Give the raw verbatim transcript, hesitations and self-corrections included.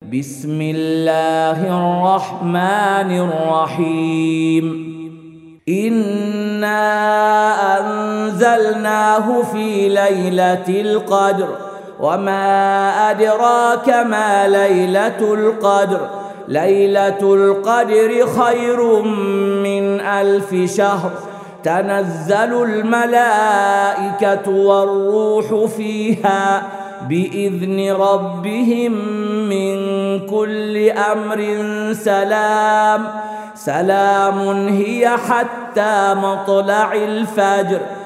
بسم الله الرحمن الرحيم إنا أنزلناه في ليلة القدر وما أدراك ما ليلة القدر ليلة القدر خير من ألف شهر تنزل الملائكة والروح فيها بإذن ربهم من كل أمر سلام سلام هي حتى مطلع الفجر